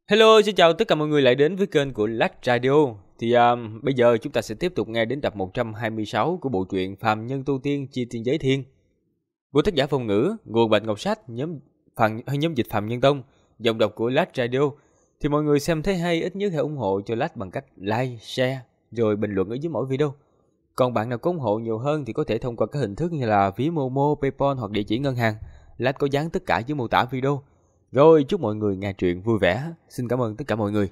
Hello, xin chào tất cả mọi người lại đến với kênh của Lách Radio. Bây giờ chúng ta sẽ tiếp tục nghe đến tập 126 của bộ truyện Phàm Nhân Tu Tiên Chi Tiên Giới Thiên của tác giả Phong Ngữ, nguồn Bạch Ngọc Sách, nhóm dịch Phàm Nhân Tông, giọng đọc của Lách Radio. Thì mọi người xem thấy hay ít nhất hãy ủng hộ cho Lách bằng cách like, share rồi bình luận ở dưới mỗi video. Còn bạn nào có ủng hộ nhiều hơn thì có thể thông qua các hình thức như là ví Momo, PayPal hoặc địa chỉ ngân hàng. Lách có dán tất cả dưới mô tả video. Rồi, chúc mọi người nghe truyện vui vẻ. Xin cảm ơn tất cả mọi người.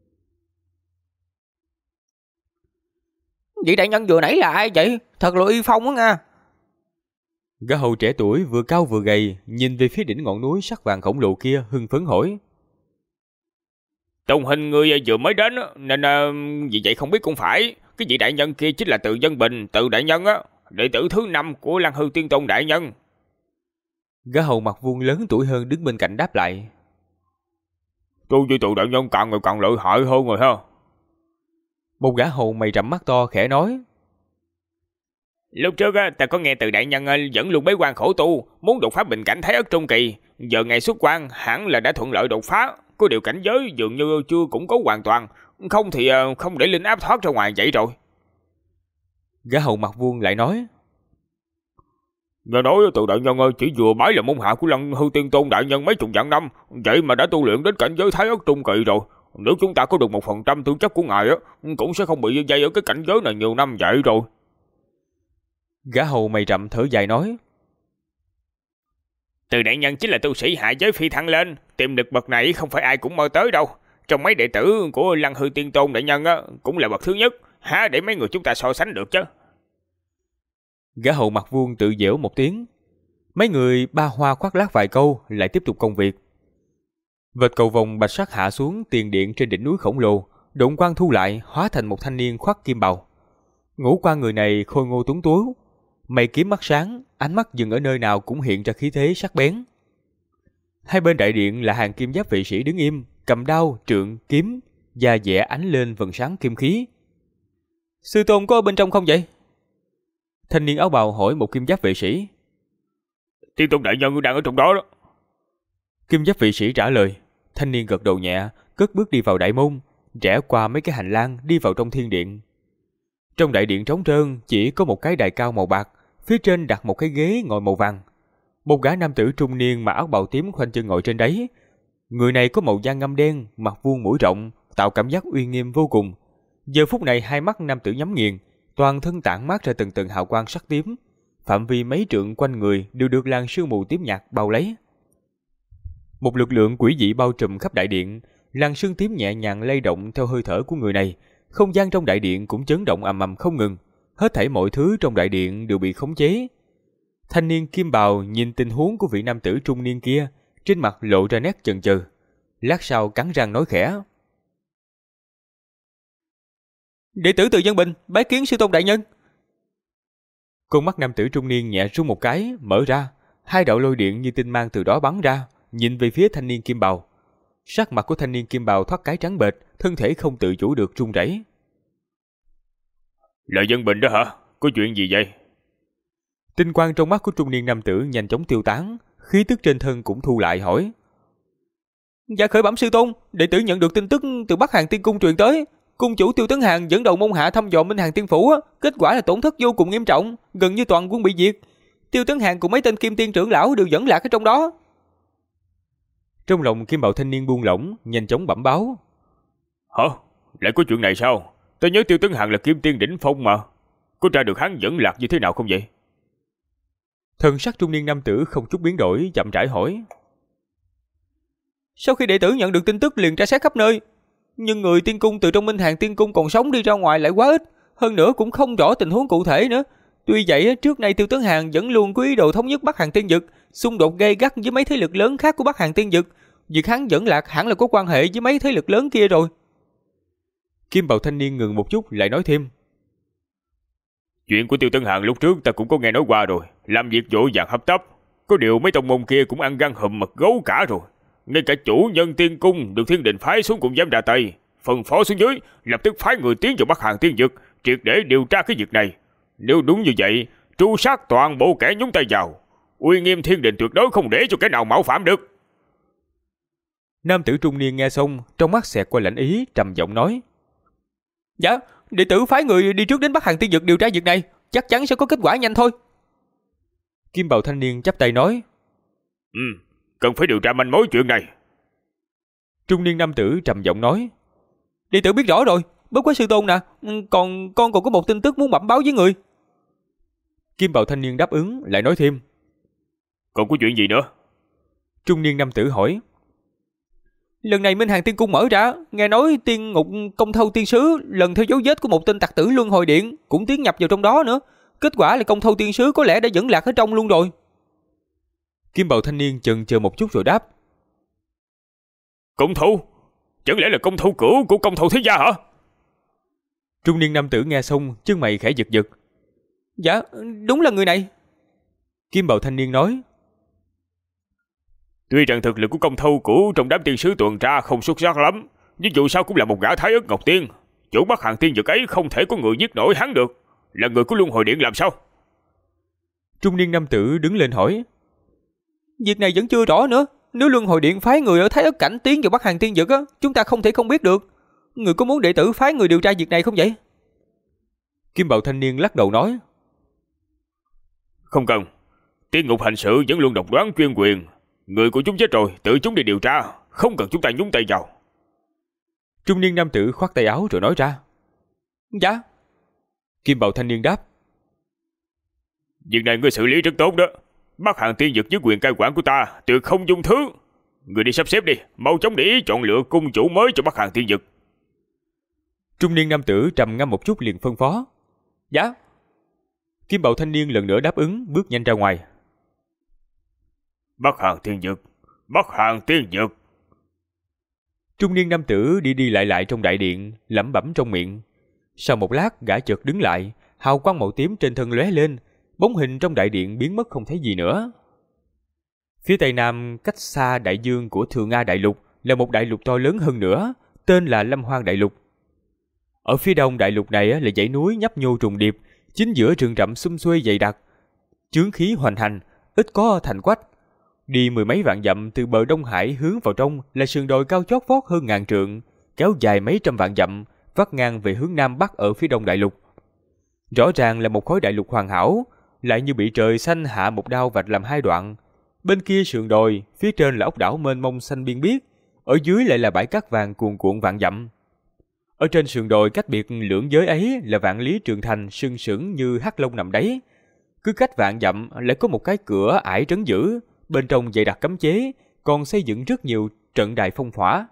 Vị đại nhân vừa nãy là ai vậy? Thật là uy phong á nha. Gã hầu trẻ tuổi vừa cao vừa gầy, nhìn về phía đỉnh ngọn núi sắc vàng khổng lồ kia hưng phấn hỏi. Tùng hình người vừa mới đến nên vì vậy không biết cũng phải. Cái vị đại nhân kia chính là Từ Dân Bình, Từ đại nhân á, đệ tử thứ 5 của Lăng Hư Tiên Tôn đại nhân. Gã hầu mặt vuông lớn tuổi hơn đứng bên cạnh đáp lại. Tu vi Từ đại nhân càng ngày càng lợi hại hơn rồi ha. Một gã hầu mày rậm mắt to khẽ nói. Lúc trước á, ta có nghe Từ đại nhân vẫn luôn bế quan khổ tu, muốn đột phá bình cảnh Thái Ất Trung Kỳ. Giờ ngày xuất quan hẳn là đã thuận lợi đột phá. Có điều cảnh giới dường như chưa củng cố hoàn toàn, không thì không để linh áp thoát ra ngoài vậy rồi. Gã hầu mặt vuông lại nói. Nghe nói Từ đại nhân chỉ vừa bái là môn hạ của Lăng Hư Tiên Tôn đại nhân mấy chục vạn năm, vậy mà đã tu luyện đến cảnh giới Thái Ất Trung Kỳ rồi. Nếu chúng ta có được 1% tư chất của ngài á, cũng sẽ không bị dây ở cái cảnh giới này nhiều năm vậy rồi. Gã hầu mày rậm thở dài nói. Từ đại nhân chính là tu sĩ hạ giới phi thăng lên, tiềm lực bậc này không phải ai cũng mơ tới đâu. Trong mấy đệ tử của Lăng Hư Tiên Tôn đại nhân á, cũng là bậc thứ nhất, há để mấy người chúng ta so sánh được chứ. Gã hầu mặt vuông tự giễu một tiếng. Mấy người ba hoa khoác lác vài câu lại tiếp tục công việc. Vệt cầu vồng bạch sắc hạ xuống tiền điện trên đỉnh núi khổng lồ, độn quang thu lại hóa thành một thanh niên khoác kim bào. Ngũ quan người này khôi ngô tuấn tú, mày kiếm mắt sáng, ánh mắt dừng ở nơi nào cũng hiện ra khí thế sắc bén. Hai bên đại điện là hàng kim giáp vệ sĩ đứng im, cầm đao, trượng, kiếm, da dẻ ánh lên vầng sáng kim khí. Sư tôn có ở bên trong không vậy? Thanh niên áo bào hỏi một kim giáp vệ sĩ. Tiên Tôn đại nhân đang ở trong đó đó. Kim giáp vệ sĩ trả lời. Thanh niên gật đầu nhẹ, cất bước đi vào đại môn, rẽ qua mấy cái hành lang đi vào trong thiên điện. Trong đại điện trống trơn chỉ có một cái đài cao màu bạc, phía trên đặt một cái ghế ngồi màu vàng. Một gã nam tử trung niên mặc áo bào tím khoanh chân ngồi trên đấy. Người này có màu da ngăm đen, mặt vuông mũi rộng, tạo cảm giác uy nghiêm vô cùng. Giờ phút này hai mắt nam tử nhắm nghiền, toàn thân tản mát ra từng từng hào quang sắc tím, phạm vi mấy trượng quanh người đều được làn sương mù tím nhạt bao lấy. Một lực lượng quỷ dị bao trùm khắp đại điện, làn sương tím nhẹ nhàng lay động theo hơi thở của người này, không gian trong đại điện cũng chấn động ầm ầm không ngừng, hết thảy mọi thứ trong đại điện đều bị khống chế. Thanh niên kim bào nhìn tình huống của vị nam tử trung niên kia, trên mặt lộ ra nét chần chừ, lát sau cắn răng nói khẽ. Đệ tử Từ Dân Bình, bái kiến sư tôn đại nhân. Con mắt nam tử trung niên nhẹ rung một cái, mở ra, hai đạo lôi điện như tinh mang từ đó bắn ra, nhìn về phía thanh niên kim bào. Sắc mặt của thanh niên kim bào thoát cái trắng bệch, thân thể không tự chủ được run rẩy. Là Dân Bình đó hả? Có chuyện gì vậy? Tinh quang trong mắt của trung niên nam tử nhanh chóng tiêu tán, khí tức trên thân cũng thu lại hỏi. Dạ khởi bẩm sư tôn, đệ tử nhận được tin tức từ Bắc Hàng Tiên Cung truyền tới. Cung chủ Tiêu Tấn Hàn dẫn đầu môn hạ thăm dò Minh Hàng Tiên Phủ, kết quả là tổn thất vô cùng nghiêm trọng, gần như toàn quân bị diệt. Tiêu Tấn Hàn cùng mấy tên kim tiên trưởng lão đều dẫn lạc ở trong đó. Trong lòng kim bào thanh niên buông lỏng, nhanh chóng bẩm báo. Hả? Lại có chuyện này sao? Ta nhớ Tiêu Tấn Hàn là kim tiên đỉnh phong mà. Có tra được hắn dẫn lạc như thế nào không vậy? Thần sắc trung niên nam tử không chút biến đổi, chậm rãi hỏi. Sau khi đệ tử nhận được tin tức liền tra xét khắp nơi, nhưng người tiên cung từ trong Minh Hàng Tiên Cung còn sống đi ra ngoài lại quá ít, hơn nữa cũng không rõ tình huống cụ thể nữa. Tuy vậy, trước nay Tiêu Tấn Hàn vẫn luôn có ý đồ thống nhất Bắc Hàng Tiên Dực, xung đột gay gắt với mấy thế lực lớn khác của Bắc Hàng Tiên Dực. Việc hắn dẫn lạc hẳn là có quan hệ với mấy thế lực lớn kia rồi. Kim bào thanh niên ngừng một chút lại nói thêm. Chuyện của Tiêu Tấn Hàn lúc trước ta cũng có nghe nói qua rồi, làm việc vội vàng hấp tấp. Có điều mấy tông môn kia cũng ăn gan hùm mật gấu cả rồi. Ngay cả chủ nhân tiên cung được thiên đình phái xuống cũng dám ra tay, phân phó xuống dưới lập tức phái người tiến vào Bắc Hàng Tiên Dực, triệt để điều tra cái việc này. Nếu đúng như vậy, tru sát toàn bộ kẻ nhúng tay vào, uy nghiêm thiên đình tuyệt đối không để cho kẻ nào mạo phạm được. Nam tử trung niên nghe xong, trong mắt xẹt qua lạnh ý, trầm giọng nói: Dạ, đệ tử phái người đi trước đến Bắc Hàng Tiên Dực điều tra việc này, chắc chắn sẽ có kết quả nhanh thôi. Kim bào thanh niên chắp tay nói: Cần phải điều tra manh mối chuyện này. Trung niên nam tử trầm giọng nói: Đệ tử biết rõ rồi, bất quá sư tôn nè, con còn có một tin tức muốn bẩm báo với người. Kim bào thanh niên đáp ứng, lại nói thêm: Còn có chuyện gì nữa? Trung niên nam tử hỏi: Lần này Minh Hàng Tiên Cung mở ra, nghe nói tiên ngục Công Thâu Tiên Sứ lần theo dấu vết của một tên tặc tử Luân Hồi Điện cũng tiến nhập vào trong đó nữa. Kết quả là Công Thâu Tiên Sứ có lẽ đã dẫn lạc ở trong luôn rồi. Kim bào thanh niên chần chờ một chút rồi đáp: Công Thâu? Chẳng lẽ là Công Thâu cửu của Công Thâu thế gia hả? Trung niên nam tử nghe xong, chân mày khẽ giật giật. Dạ, đúng là người này. Kim bào thanh niên nói: Tuy rằng thực lực của Công Thâu cửu trong đám tiên sứ tuần tra không xuất sắc lắm, nhưng dù sao cũng là một gã thái ất ngọc tiên. Chỗ Bắc Hàng Tiên Dực ấy không thể có người giết nổi hắn được. Là người của Luân Hồi Điện làm sao? Trung niên nam tử đứng lên hỏi: Việc này vẫn chưa rõ nữa. Nếu Luân Hồi Điện phái người ở Thái Ất Cảnh tiến vào Bắc Hàng Tiên Dực á, chúng ta không thể không biết được. Người có muốn đệ tử phái người điều tra việc này không vậy? Kim bào thanh niên lắc đầu nói: Không cần. Tiên ngục hành sự vẫn luôn độc đoán chuyên quyền. Người của chúng chết rồi, tự chúng đi điều tra, không cần chúng ta nhúng tay vào. Trung niên nam tử khoát tay áo rồi nói ra: Dạ. Kim bào thanh niên đáp: Việc này ngươi xử lý rất tốt đó. Bắc Hàng Tiên Dực dưới quyền cai quản của ta tuyệt không dung thứ. Người đi sắp xếp đi, mau chóng để ý chọn lựa cung chủ mới cho Bắc Hàng Tiên Dực. Trung niên nam tử trầm ngâm một chút liền phân phó: Dạ. Kim bào thanh niên lần nữa đáp ứng, bước nhanh ra ngoài. Bắc Hàng Tiên Dực, Bắc Hàng Tiên Dực. Trung niên nam tử đi đi lại lại trong đại điện, lẩm bẩm trong miệng. Sau một lát, gã chợt đứng lại, hào quang màu tím trên thân lóe lên, bóng hình trong đại điện biến mất không thấy gì nữa. Phía tây nam, cách xa đại dương của Thường Nga đại lục, là một đại lục to lớn hơn nữa, tên là Lâm Hoang đại lục. Ở phía đông đại lục này là dãy núi nhấp nhô trùng điệp, chính giữa rừng rậm sum xuê dày đặc, chướng khí hoành hành, ít có thành quách. Đi mười mấy vạn dặm từ bờ Đông Hải hướng vào trong là sườn đồi cao chót vót hơn 1000 trượng, kéo dài mấy trăm vạn dặm, vắt ngang về hướng nam bắc ở phía đông đại lục. Rõ ràng là một khối đại lục hoàn hảo, lại như bị trời xanh hạ một đao vạch làm hai đoạn. Bên kia sườn đồi, phía trên là ốc đảo mênh mông xanh biên biếc, ở dưới lại là bãi cát vàng cuồn cuộn vạn dặm. Ở trên sườn đồi cách biệt lưỡng giới ấy là vạn lý trường thành sừng sững như hắc long nằm đáy. Cứ cách vạn dặm lại có một cái cửa ải trấn giữ, bên trong dày đặc cấm chế, còn xây dựng rất nhiều trận đài phong hỏa.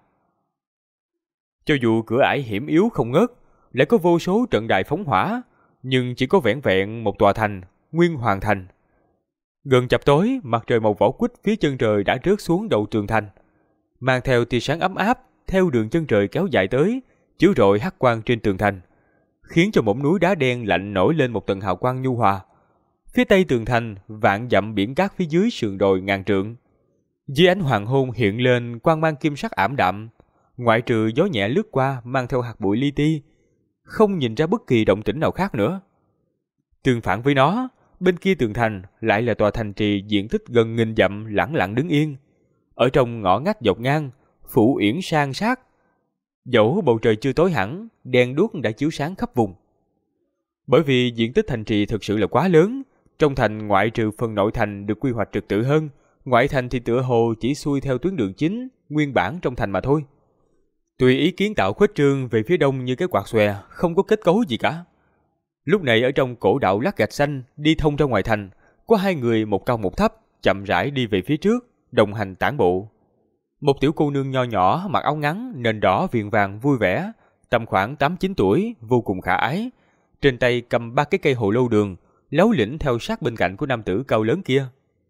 Cho dù cửa ải hiểm yếu không ngớt, lại có vô số trận đài phóng hỏa, nhưng chỉ có vẻn vẹn một tòa thành, Nguyên Hoàng Thành. Gần chập tối, mặt trời màu vỏ quýt phía chân trời đã rớt xuống đầu tường thành, mang theo tia sáng ấm áp theo đường chân trời kéo dài tới, chiếu rọi hắc quang trên tường thành, khiến cho mỏm núi đá đen lạnh nổi lên một tầng hào quang nhu hòa. Phía tây tường thành, vạn dặm biển cát phía dưới sườn đồi ngàn trượng, dưới ánh hoàng hôn hiện lên quang mang kim sắc ảm đạm, ngoại trừ gió nhẹ lướt qua mang theo hạt bụi li ti, không nhìn ra bất kỳ động tĩnh nào khác nữa. Tương phản với nó, bên kia tường thành lại là tòa thành trì diện tích gần 1000 dặm lẳng lặng đứng yên. Ở trong ngõ ngách dọc ngang, phủ uyển san sát. Dẫu bầu trời chưa tối hẳn, đèn đuốc đã chiếu sáng khắp vùng. Bởi vì diện tích thành trì thực sự là quá lớn, trong thành ngoại trừ phần nội thành được quy hoạch trật tự hơn, ngoại thành thì tựa hồ chỉ xuôi theo tuyến đường chính, nguyên bản trong thành mà thôi. Tùy ý kiến tạo khuếch trương về phía đông như cái quạt xòe, không có kết cấu gì cả. Lúc này ở trong cổ đạo lát gạch xanh đi thông ra ngoài thành, có hai người một cao một thấp, chậm rãi đi về phía trước, đồng hành tản bộ. Một tiểu cô nương nho nhỏ mặc áo ngắn nền đỏ viền vàng vui vẻ, tầm khoảng 8-9 tuổi, vô cùng khả ái, trên tay cầm 3 cái cây hồ lâu đường, lấu lĩnh theo sát bên cạnh của nam tử cao lớn kia.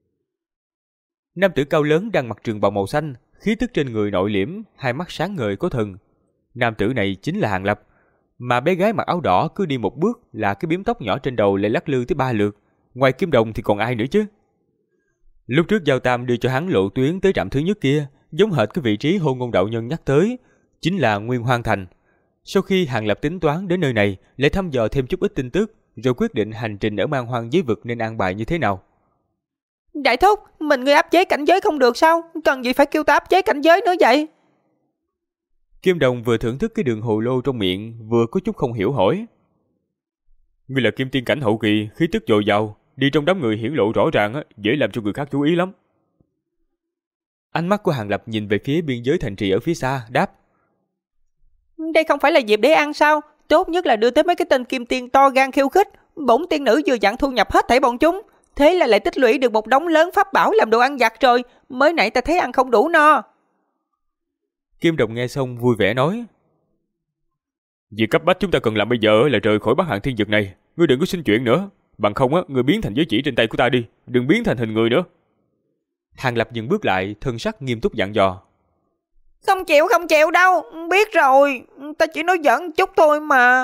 Nam tử cao lớn đang mặc trường bào màu xanh, khí tức trên người nội liễm, hai mắt sáng ngời có thần. Nam tử này chính là Hàng Lập, mà bé gái mặc áo đỏ cứ đi một bước là cái bím tóc nhỏ trên đầu lại lắc lư tới 3 lượt, ngoài Kim Đồng thì còn ai nữa chứ. Lúc trước Giao Tam đưa cho hắn lộ tuyến tới trạm thứ nhất kia, giống hệt cái vị trí Hôn Ngôn đạo nhân nhắc tới, chính là Nguyên Hoang Thành. Sau khi Hàng Lập tính toán đến nơi này, lại thăm dò thêm chút ít tin tức, rồi quyết định hành trình ở Man Hoang giới vực nên an bài như thế nào. Đại thúc, mình ngươi áp chế cảnh giới không được sao? Cần gì phải kêu ta áp chế cảnh giới nữa vậy? Kim Đồng vừa thưởng thức cái đường hồ lô trong miệng, vừa có chút không hiểu hỏi. Ngươi là kim tiên cảnh hậu kỳ, khí tức dồi dào, đi trong đám người hiển lộ rõ ràng, dễ làm cho người khác chú ý lắm. Ánh mắt của Hàng Lập nhìn về phía biên giới thành trì ở phía xa, đáp. Đây không phải là dịp để ăn sao? Tốt nhất là đưa tới mấy cái tên kim tiên to gan khiêu khích. Bổn tiên nữ vừa dặn thu nhập hết thảy bọn chúng. Thế là lại tích lũy được một đống lớn pháp bảo làm đồ ăn vặt rồi. Mới nãy ta thấy ăn không đủ no. Kim Đồng nghe xong vui vẻ nói. Việc cấp bách chúng ta cần làm bây giờ là rời khỏi Bắc Hàn Thiên Vực này. Ngươi đừng có xin chuyện nữa. Bằng không ngươi biến thành giới chỉ trên tay của ta đi. Đừng biến thành hình người nữa. Hàng Lập dừng bước lại, thân sắc nghiêm túc dặn dò. Không chịu đâu. Biết rồi. Ta chỉ nói giỡn chút thôi mà.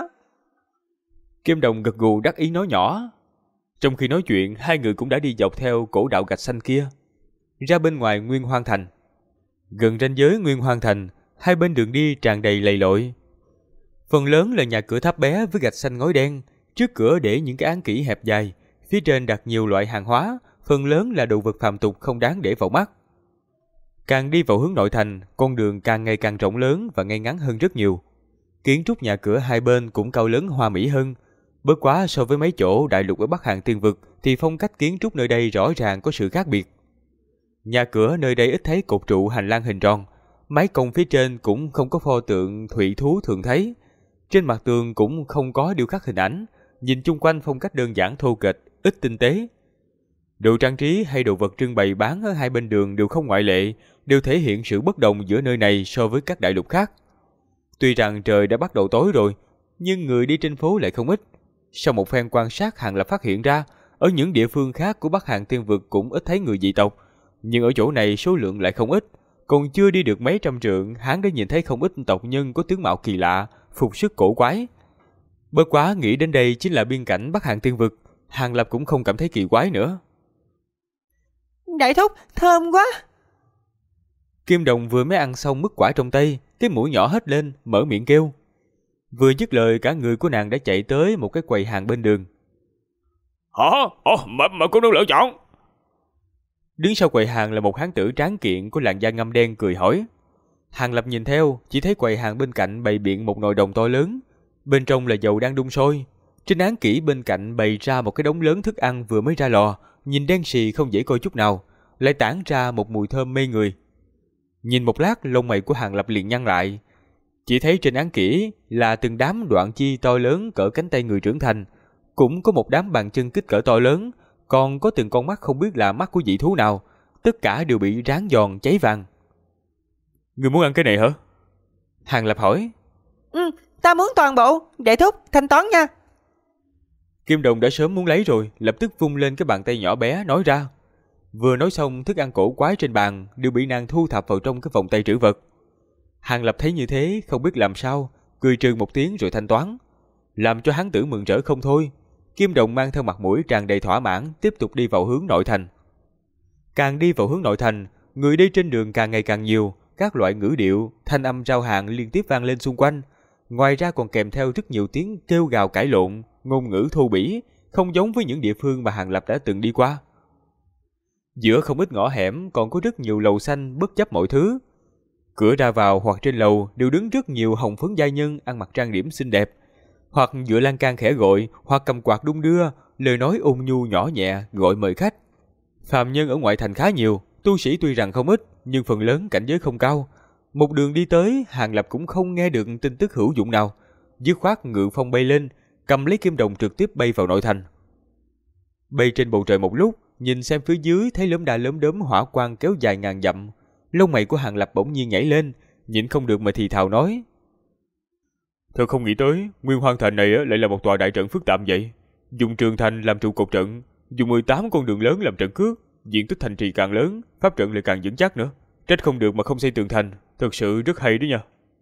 Kim Đồng gật gù đắc ý nói nhỏ. Trong khi nói chuyện, hai người cũng đã đi dọc theo cổ đạo gạch xanh kia, ra bên ngoài Nguyên Hoang Thành. Gần ranh giới Nguyên Hoang Thành, hai bên đường đi tràn đầy lầy lội. Phần lớn là nhà cửa tháp bé với gạch xanh ngói đen, trước cửa để những cái án kỷ hẹp dài, phía trên đặt nhiều loại hàng hóa, phần lớn là đồ vật phàm tục không đáng để vào mắt. Càng đi vào hướng nội thành, con đường càng ngày càng rộng lớn và ngay ngắn hơn rất nhiều. Kiến trúc nhà cửa hai bên cũng cao lớn hoa mỹ hơn. Bất quá so với mấy chỗ đại lục ở Bắc Hàn Tiên Vực thì phong cách kiến trúc nơi đây rõ ràng có sự khác biệt. Nhà cửa nơi đây ít thấy cột trụ hành lang hình tròn, mái cong phía trên cũng không có pho tượng thủy thú thường thấy. Trên mặt tường cũng không có điêu khắc hình ảnh, nhìn chung quanh phong cách đơn giản thô kệch, ít tinh tế. Đồ trang trí hay đồ vật trưng bày bán ở hai bên đường đều không ngoại lệ, đều thể hiện sự bất đồng giữa nơi này so với các đại lục khác. Tuy rằng trời đã bắt đầu tối rồi, nhưng người đi trên phố lại không ít. Sau một phen quan sát, Hàng Lập phát hiện ra, ở những địa phương khác của Bắc Hàn Tiên Vực cũng ít thấy người dị tộc, nhưng ở chỗ này số lượng lại không ít. Còn chưa đi được mấy trăm trượng, hắn đã nhìn thấy không ít tộc nhân có tướng mạo kỳ lạ, phục sức cổ quái. Bất quá nghĩ đến đây chính là biên cảnh Bắc Hàn Tiên Vực, Hàng Lập cũng không cảm thấy kỳ quái nữa. Đại thúc, thơm quá. Kim Đồng vừa mới ăn xong mứt quả trong tay, cái mũi nhỏ hết lên, mở miệng kêu. Vừa dứt lời, cả người của nàng đã chạy tới một cái quầy hàng bên đường. Hả? Mà cô nương lựa chọn. Đứng sau quầy hàng là một hán tử tráng kiện có làn da ngăm đen cười hỏi. Hàng Lập nhìn theo, chỉ thấy quầy hàng bên cạnh bày biện một nồi đồng to lớn, bên trong là dầu đang đun sôi. Trên án kỹ bên cạnh bày ra một cái đống lớn thức ăn vừa mới ra lò, nhìn đen xì không dễ coi chút nào, lại tản ra một mùi thơm mê người. Nhìn một lát, lông mày của Hàng Lập liền nhăn lại. Chỉ thấy trên án kỹ là từng đám đoạn chi to lớn cỡ cánh tay người trưởng thành, cũng có một đám bàn chân kích cỡ to lớn, còn có từng con mắt không biết là mắt của dị thú nào, tất cả đều bị rán giòn cháy vàng. Người muốn ăn cái này hả? Hàng Lập hỏi. Ta muốn toàn bộ. Đại thúc, thanh toán nha. Kim Đồng đã sớm muốn lấy rồi, lập tức vung lên cái bàn tay nhỏ bé nói ra. Vừa nói xong, thức ăn cổ quái trên bàn đều bị nàng thu thập vào trong cái vòng tay trữ vật. Hàng Lập thấy như thế không biết làm sao, cười trừ một tiếng rồi thanh toán, làm cho hắn tử mừng rỡ không thôi. Kim Đồng mang theo mặt mũi tràn đầy thỏa mãn, tiếp tục đi vào hướng nội thành. Càng đi vào hướng nội thành, người đi trên đường càng ngày càng nhiều, các loại ngữ điệu, thanh âm rao hàng liên tiếp vang lên xung quanh. Ngoài ra còn kèm theo rất nhiều tiếng kêu gào cãi lộn, ngôn ngữ thô bỉ, không giống với những địa phương mà Hàng Lập đã từng đi qua. Giữa không ít ngõ hẻm còn có rất nhiều lầu xanh bất chấp mọi thứ. Cửa ra vào hoặc trên lầu đều đứng rất nhiều hồng phấn giai nhân ăn mặc trang điểm xinh đẹp, hoặc dựa lan can khẽ gọi, hoặc cầm quạt đung đưa, lời nói ôn nhu nhỏ nhẹ gọi mời khách. Phàm nhân ở ngoại thành khá nhiều, tu sĩ tuy rằng không ít, nhưng phần lớn cảnh giới không cao. Một đường đi tới, Hàng Lập cũng không nghe được tin tức hữu dụng nào, dứt khoát ngự phong bay lên, cầm lấy kim đồng trực tiếp bay vào nội thành. Bay trên bầu trời một lúc, nhìn xem phía dưới thấy lốm đa lốm đốm hỏa quang kéo dài ngàn dặm, lông mày của Hàng Lập bỗng nhiên nhảy lên, nhịn không được mà thì thào nói: Thật không nghĩ tới, Nguyên Hoang Thành này lại là một tòa đại trận phức tạp vậy. Dùng trường thành làm trụ cột trận, dùng 18 con đường lớn làm trận cước, diện tích thành trì càng lớn, pháp trận lại càng vững chắc nữa. Trách không được mà không xây tường thành, thật sự rất hay đó nha.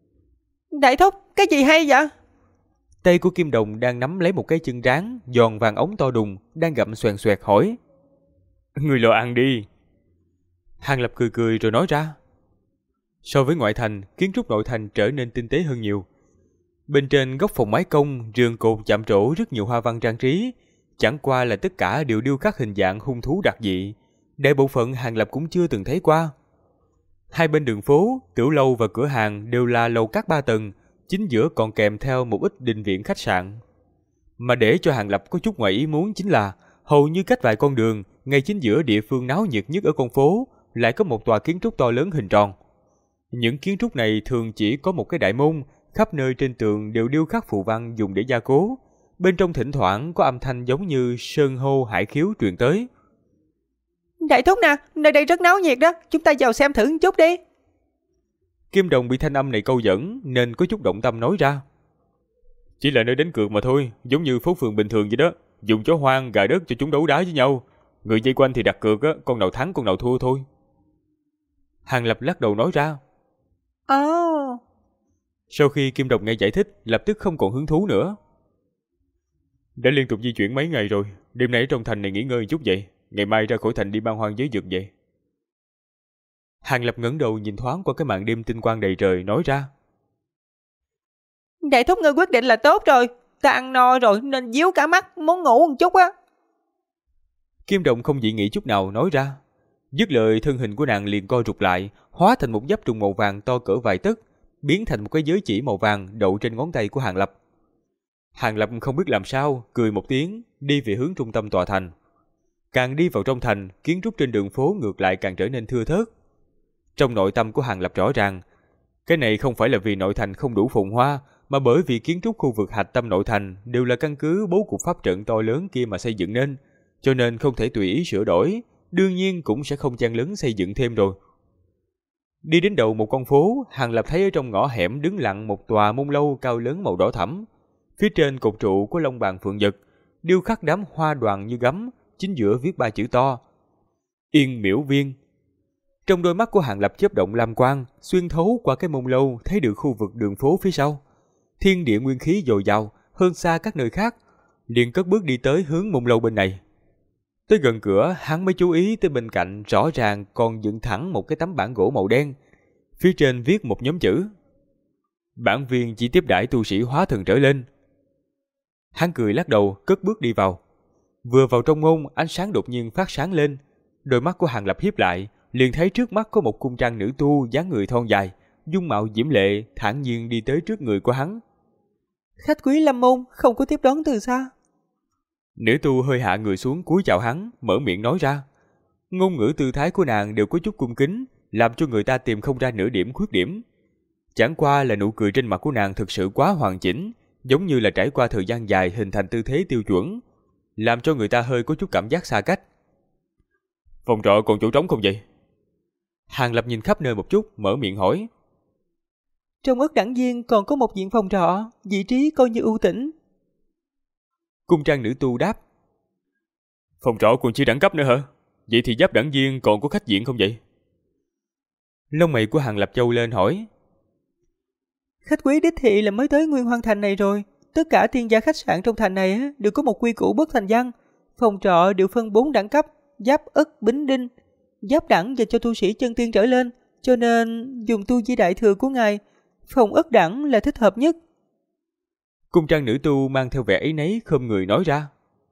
Đại thúc, cái gì hay vậy? Tay của Kim Đồng đang nắm lấy một cái chân rán giòn vàng ống to đùng, đang gặm xoèn xoẹt hỏi: Người lo ăn đi. Hàng Lập cười cười rồi nói ra. So với ngoại thành, kiến trúc nội thành trở nên tinh tế hơn nhiều. Bên trên góc phòng mái cong, rường cột chạm trổ rất nhiều hoa văn trang trí, chẳng qua là tất cả đều điêu khắc hình dạng hung thú đặc dị. đại bộ phận Hàng Lập cũng chưa từng thấy qua. Hai bên đường phố, tiểu lâu và cửa hàng đều là lầu các 3 tầng, chính giữa còn kèm theo một ít đình viện khách sạn. Mà để cho Hàng Lập có chút ngoài ý muốn chính là, hầu như cách vài con đường, ngay chính giữa địa phương náo nhiệt nhất ở con phố, lại có một tòa kiến trúc to lớn hình tròn. Những kiến trúc này thường chỉ có một cái đại môn, khắp nơi trên tường đều điêu khắc phù văn dùng để gia cố. Bên trong thỉnh thoảng có âm thanh giống như sơn hô hải khiếu truyền tới. Đại thúc nè, nơi đây rất náo nhiệt đó, chúng ta vào xem thử một chút đi. Kim Đồng bị thanh âm này câu dẫn nên có chút động tâm nói ra. Chỉ là nơi đánh cược mà thôi, giống như phố phường bình thường vậy đó, dùng chó hoang gà đất cho chúng đấu đá với nhau. Người dây quanh thì đặt cược á, con nào thắng con nào thua thôi. Hàng Lập lắc đầu nói ra. Sau khi Kim Đồng nghe giải thích, lập tức không còn hứng thú nữa. Đã liên tục di chuyển mấy ngày rồi, đêm nay ở trong thành này nghỉ ngơi chút vậy, ngày mai ra khỏi thành đi man hoang giới vực vậy. Hàng Lập ngẩng đầu nhìn thoáng qua cái màn đêm tinh quang đầy trời, nói ra. Đại thúc ngươi quyết định là tốt rồi, ta ăn no rồi nên díu cả mắt, muốn ngủ một chút á. Kim Đồng không dị nghị chút nào nói ra. Dứt lời, thân hình của nàng liền co rụt lại, hóa thành một giáp trùng màu vàng to cỡ vài tấc, biến thành một cái giới chỉ màu vàng đậu trên ngón tay của Hàng Lập. Hàng Lập không biết làm sao, cười một tiếng, đi về hướng trung tâm tòa thành. Càng đi vào trong thành, kiến trúc trên đường phố ngược lại càng trở nên thưa thớt. Trong nội tâm của Hàng Lập rõ ràng, cái này không phải là vì nội thành không đủ phồn hoa, mà bởi vì kiến trúc khu vực hạch tâm nội thành đều là căn cứ bố cục pháp trận to lớn kia mà xây dựng nên, cho nên không thể tùy ý sửa đổi, đương nhiên cũng sẽ không chen lấn xây dựng thêm rồi. Đi đến đầu một con phố, Hàng Lập thấy ở trong ngõ hẻm đứng lặng một tòa môn lâu cao lớn màu đỏ thẫm. Phía trên cột trụ có lông bàn phượng nhật, điêu khắc đám hoa đoàn như gấm, chính giữa viết 3 chữ to: Yên Miễu Viên. Trong đôi mắt của Hàng Lập chớp động lam quang, xuyên thấu qua cái môn lâu thấy được khu vực đường phố phía sau. Thiên địa nguyên khí dồi dào hơn xa các nơi khác, liền cất bước đi tới hướng môn lâu bên này. Tới gần cửa, hắn mới chú ý tới bên cạnh rõ ràng còn dựng thẳng một cái tấm bảng gỗ màu đen, phía trên viết một nhóm chữ: Bản viên chỉ tiếp đãi tu sĩ hóa thần trở lên. Hắn cười lắc đầu, cất bước đi vào. Vừa vào trong môn, ánh sáng đột nhiên phát sáng lên, đôi mắt của Hàng Lập híp lại, liền thấy trước mắt có một cung trang nữ tu dáng người thon dài, dung mạo diễm lệ, thản nhiên đi tới trước người của hắn. Khách quý Lâm môn, không có tiếp đón từ xa. Nữ tu hơi hạ người xuống cúi chào hắn, mở miệng nói ra. Ngôn ngữ tư thái của nàng đều có chút cung kính, làm cho người ta tìm không ra nửa điểm khuyết điểm. Chẳng qua là nụ cười trên mặt của nàng thực sự quá hoàn chỉnh, giống như là trải qua thời gian dài hình thành tư thế tiêu chuẩn, làm cho người ta hơi có chút cảm giác xa cách. Phòng trọ còn chỗ trống không vậy? Hàng Lập nhìn khắp nơi một chút, mở miệng hỏi. Trong ất đẳng viên còn có một viện phòng trọ, vị trí coi như ưu tĩnh. Cung trang nữ tu đáp. Phòng trọ còn chưa đẳng cấp nữa hả? Vậy thì giáp đẳng viên còn có khách diện không vậy? Lông mày của Hàng Lập châu lên hỏi. Khách quý đích thị là mới tới Nguyên Hoang Thành này rồi. Tất cả tiên gia khách sạn trong thành này đều có một quy củ bất thành văn. Phòng trọ đều phân 4 đẳng cấp: giáp, ất, bính, đinh. Giáp đẳng dành cho tu sĩ chân tiên trở lên, cho nên dùng tu vi đại thừa của ngài, phòng ất đẳng là thích hợp nhất. Cung trang nữ tu mang theo vẻ ấy nấy khom người nói ra.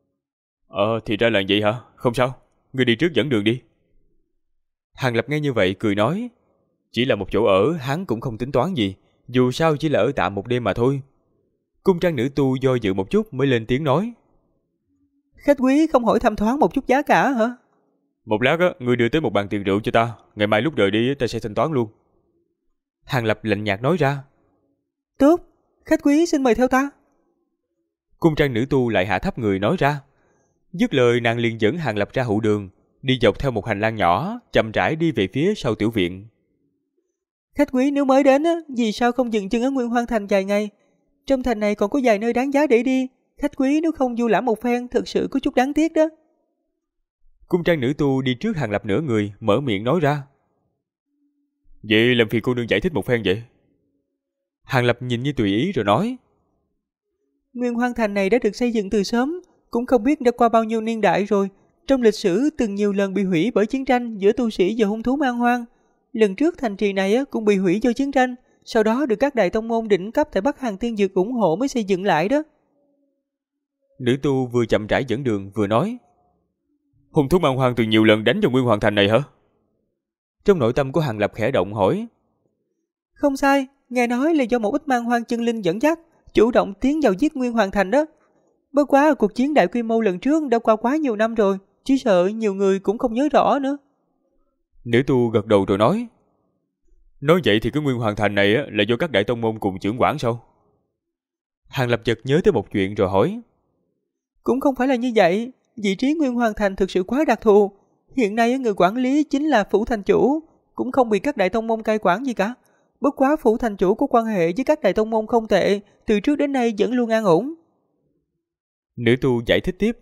Thì ra là vậy hả? Không sao, ngươi đi trước dẫn đường đi. Hàng Lập nghe như vậy cười nói. Chỉ là một chỗ ở, hắn cũng không tính toán gì, dù sao chỉ là ở tạm một đêm mà thôi. Cung trang nữ tu do dự một chút mới lên tiếng nói. Khách quý không hỏi thăm thoáng một chút giá cả hả? Một lát á, ngươi đưa tới một bàn tiền rượu cho ta, ngày mai lúc rời đi ta sẽ thanh toán luôn. Hàng Lập lạnh nhạt nói ra. Tốt, khách quý xin mời theo ta. Cung trang nữ tu lại hạ thấp người nói ra. Dứt lời, nàng liền dẫn Hàng Lập ra hậu đường, đi dọc theo một hành lang nhỏ, chậm rãi đi về phía sau tiểu viện. Khách quý nếu mới đến vì sao không dừng chân ở Nguyên Hoang Thành vài ngày? Trong thành này còn có vài nơi đáng giá để đi. Khách quý nếu không du lãm một phen thực sự có chút đáng tiếc đó. Cung trang nữ tu đi trước Hàng Lập nửa người, mở miệng nói ra. Vậy làm phiền cô nương giải thích một phen vậy? Hàng Lập nhìn như tùy ý rồi nói. Nguyên Hoang Thành này đã được xây dựng từ sớm, cũng không biết đã qua bao nhiêu niên đại rồi. Trong lịch sử từng nhiều lần bị hủy bởi chiến tranh giữa tu sĩ và hung thú man hoang. Lần trước thành trì này cũng bị hủy do chiến tranh, sau đó được các đại tông môn đỉnh cấp tại Bắc Hàn Tiên Dược ủng hộ mới xây dựng lại đó. Nữ tu vừa chậm rãi dẫn đường vừa nói. Hung thú man hoang từng nhiều lần đánh vào Nguyên Hoàng Thành này hả? Trong nội tâm của Hàng Lập khẽ động hỏi. Không sai, nghe nói là do một ít man hoang chân linh dẫn dắt, chủ động tiến vào giết Nguyên Hoàng Thành đó. Bất quá cuộc chiến đại quy mô lần trước đã qua quá nhiều năm rồi, chỉ sợ nhiều người cũng không nhớ rõ nữa. Nữ tu gật đầu rồi nói. Nói vậy thì cái Nguyên Hoàng Thành này là do các đại tông môn cùng chưởng quản sao? Hàng Lập chợt nhớ tới một chuyện rồi hỏi. Cũng không phải là như vậy, vị trí Nguyên Hoàng Thành thực sự quá đặc thù. Hiện nay người quản lý chính là phủ thành chủ, cũng không bị các đại tông môn cai quản gì cả. Bất quá phủ thành chủ có quan hệ với các đại tông môn không tệ, từ trước đến nay vẫn luôn an ổn. Nữ tu giải thích tiếp.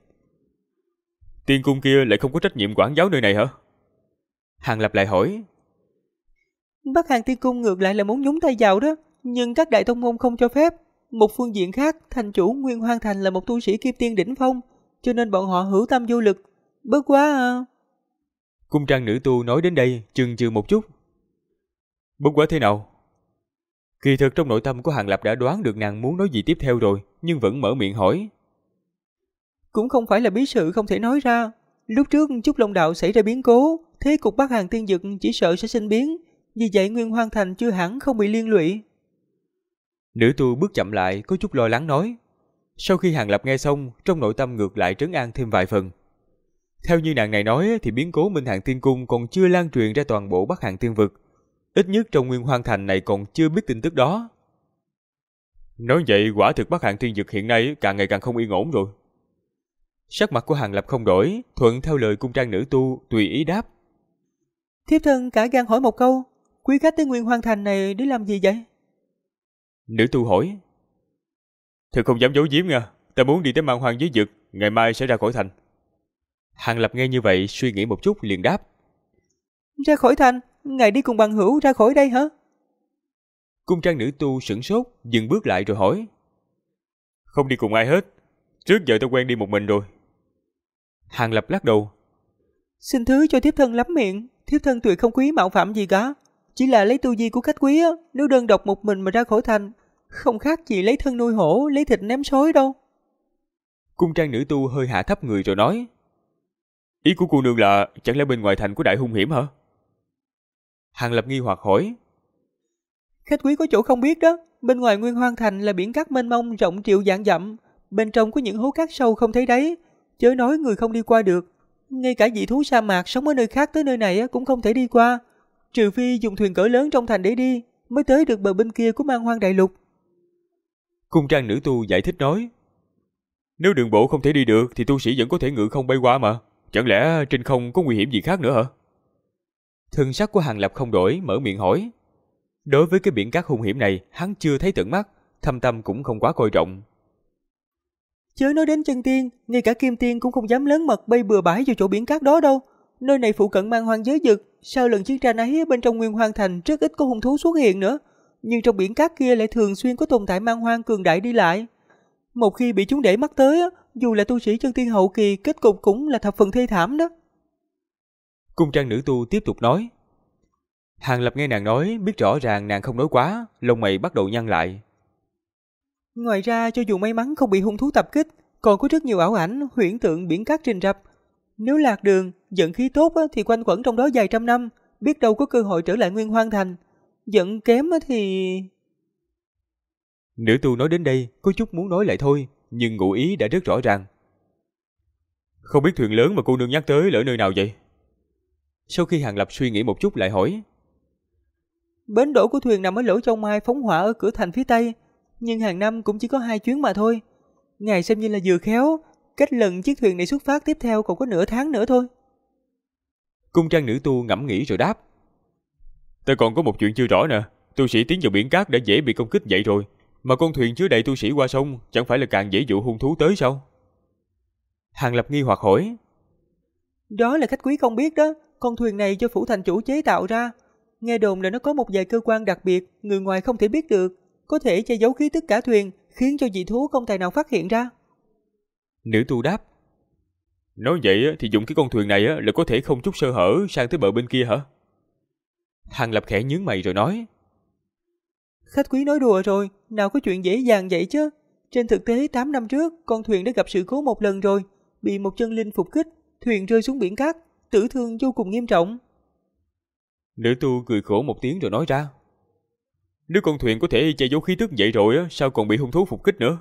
Tiên cung kia lại không có trách nhiệm quản giáo nơi này hả? Hàng Lập lại hỏi. Bắc Hàng Tiên cung ngược lại là muốn nhúng tay vào đó, nhưng các đại tông môn không cho phép. Một phương diện khác, thành chủ Nguyên Hoàng Thành là một tu sĩ kim tiên đỉnh phong, cho nên bọn họ hữu tâm vô lực. Bất quá Cung trang nữ tu nói đến đây chừng chừ một chút. Bất quá thế nào? Kỳ thực trong nội tâm của Hàng Lập đã đoán được nàng muốn nói gì tiếp theo rồi, nhưng vẫn mở miệng hỏi. Cũng không phải là bí sự không thể nói ra. Lúc trước Trúc Long Đạo xảy ra biến cố, thế cục Bắc Hàng Tiên Dực chỉ sợ sẽ sinh biến, vì vậy Nguyên Hoàng Thành chưa hẳn không bị liên lụy. Nữ tu bước chậm lại có chút lo lắng nói. Sau khi Hàng Lập nghe xong, trong nội tâm ngược lại trấn an thêm vài phần. Theo như nàng này nói thì biến cố Minh Hàng Tiên Cung còn chưa lan truyền ra toàn bộ Bắc Hàng Tiên Vực. Ít nhất trong Nguyên Hoàng Thành này còn chưa biết tin tức đó. Nói vậy quả thực Bắc Hàng Tiên Dực hiện nay càng ngày càng không yên ổn rồi. Sắc mặt của Hàng Lập không đổi, thuận theo lời cung trang nữ tu tùy ý đáp. Thiếp thân cả gan hỏi một câu, quý khách tới Nguyên Hoàng Thành này để làm gì vậy? Nữ tu hỏi. Thật không dám giấu giếm nha, ta muốn đi tới Man Hoang dưới vực, ngày mai sẽ ra khỏi thành. Hàng Lập nghe như vậy suy nghĩ một chút liền đáp. Ra khỏi thành? Ngài đi cùng bằng hữu ra khỏi đây hả? Cung trang nữ tu sửng sốt, dừng bước lại rồi hỏi. Không đi cùng ai hết, trước giờ tôi quen đi một mình rồi. Hàng Lập lắc đầu. Xin thứ cho thiếp thân lắm miệng, thiếp thân tuyệt không quý mạo phạm gì cả. Chỉ là lấy tu vi của khách quý á, nếu đơn độc một mình mà ra khỏi thành, không khác gì lấy thân nuôi hổ, lấy thịt ném sói đâu. Cung trang nữ tu hơi hạ thấp người rồi nói. Ý của cô nương là chẳng lẽ bên ngoài thành có đại hung hiểm hả? Hàng Lập nghi hoặc hỏi. Khách quý có chỗ không biết đó, bên ngoài Nguyên Hoàng Thành là biển cát mênh mông rộng triệu vạn dặm, bên trong có những hố cát sâu không thấy đáy, chớ nói người không đi qua được. Ngay cả dị thú sa mạc sống ở nơi khác tới nơi này cũng không thể đi qua, trừ phi dùng thuyền cỡ lớn trong thành để đi, mới tới được bờ bên kia của Man Hoang Đại Lục. Cung trang nữ tu giải thích nói. Nếu đường bộ không thể đi được thì tu sĩ vẫn có thể ngự không bay qua mà. Chẳng lẽ trên không có nguy hiểm gì khác nữa hả? Thần sắc của Hàng Lập không đổi, mở miệng hỏi. Đối với cái biển cát hung hiểm này, hắn chưa thấy tận mắt, thâm tâm cũng không quá coi trọng. Chớ nói đến chân tiên, ngay cả kim tiên cũng không dám lớn mật bay bừa bãi vào chỗ biển cát đó đâu. Nơi này phụ cận Man Hoang giới vực, sau lần chiến tranh ấy bên trong Nguyên Hoàng Thành rất ít có hung thú xuất hiện nữa, nhưng trong biển cát kia lại thường xuyên có tồn tại Man Hoang cường đại đi lại. Một khi bị chúng để mắt tới, dù là tu sĩ chân tiên hậu kỳ, kết cục cũng là thập phần thê thảm đó. Cung trang nữ tu tiếp tục nói. Hàng Lập nghe nàng nói, biết rõ ràng nàng không nói quá, lông mày bắt đầu nhăn lại. Ngoài ra, cho dù may mắn không bị hung thú tập kích, còn có rất nhiều ảo ảnh, huyễn tượng biển cát rình rập. Nếu lạc đường, vận khí tốt thì quanh quẩn trong đó vài trăm năm, biết đâu có cơ hội trở lại Nguyên Hoàng Thành. Vận kém thì... Nữ tu nói đến đây, có chút muốn nói lại thôi, nhưng ngụ ý đã rất rõ ràng. Không biết thuyền lớn mà cô nương nhắc tới ở nơi nào vậy? Sau khi Hàng Lập suy nghĩ một chút lại hỏi. Bến đỗ của thuyền nằm ở lỗ Châu Mai phóng hỏa ở cửa thành phía Tây, nhưng hàng năm cũng chỉ có 2 chuyến mà thôi. Ngài xem như là vừa khéo, cách lần chiếc thuyền này xuất phát tiếp theo còn có nửa tháng nữa thôi. Cung trang nữ tu ngẫm nghĩ rồi đáp. Ta còn có một chuyện chưa rõ nè, tu sĩ tiến vào biển cát đã dễ bị công kích vậy rồi, mà con thuyền chứa đầy tu sĩ qua sông chẳng phải là càng dễ dụ hung thú tới sao? Hàng Lập nghi hoặc hỏi. Đó là khách quý không biết đó, con thuyền này do phủ thành chủ chế tạo ra. Nghe đồn là nó có một vài cơ quan đặc biệt, người ngoài không thể biết được, có thể che giấu khí tức cả thuyền, khiến cho dị thú không tài nào phát hiện ra. Nữ tu đáp. Nói vậy thì dùng cái con thuyền này là có thể không chút sơ hở sang tới bờ bên kia hả? Hàng Lập khẽ nhướng mày rồi nói. Khách quý nói đùa rồi, nào có chuyện dễ dàng vậy chứ. Trên thực tế 8 năm trước, con thuyền đã gặp sự cố một lần rồi, bị một chân linh phục kích, thuyền rơi xuống biển cát, tử thương vô cùng nghiêm trọng. Nữ tu cười khổ một tiếng rồi nói ra. Nếu con thuyền có thể che giấu khí tức vậy rồi á, sao còn bị hung thú phục kích nữa?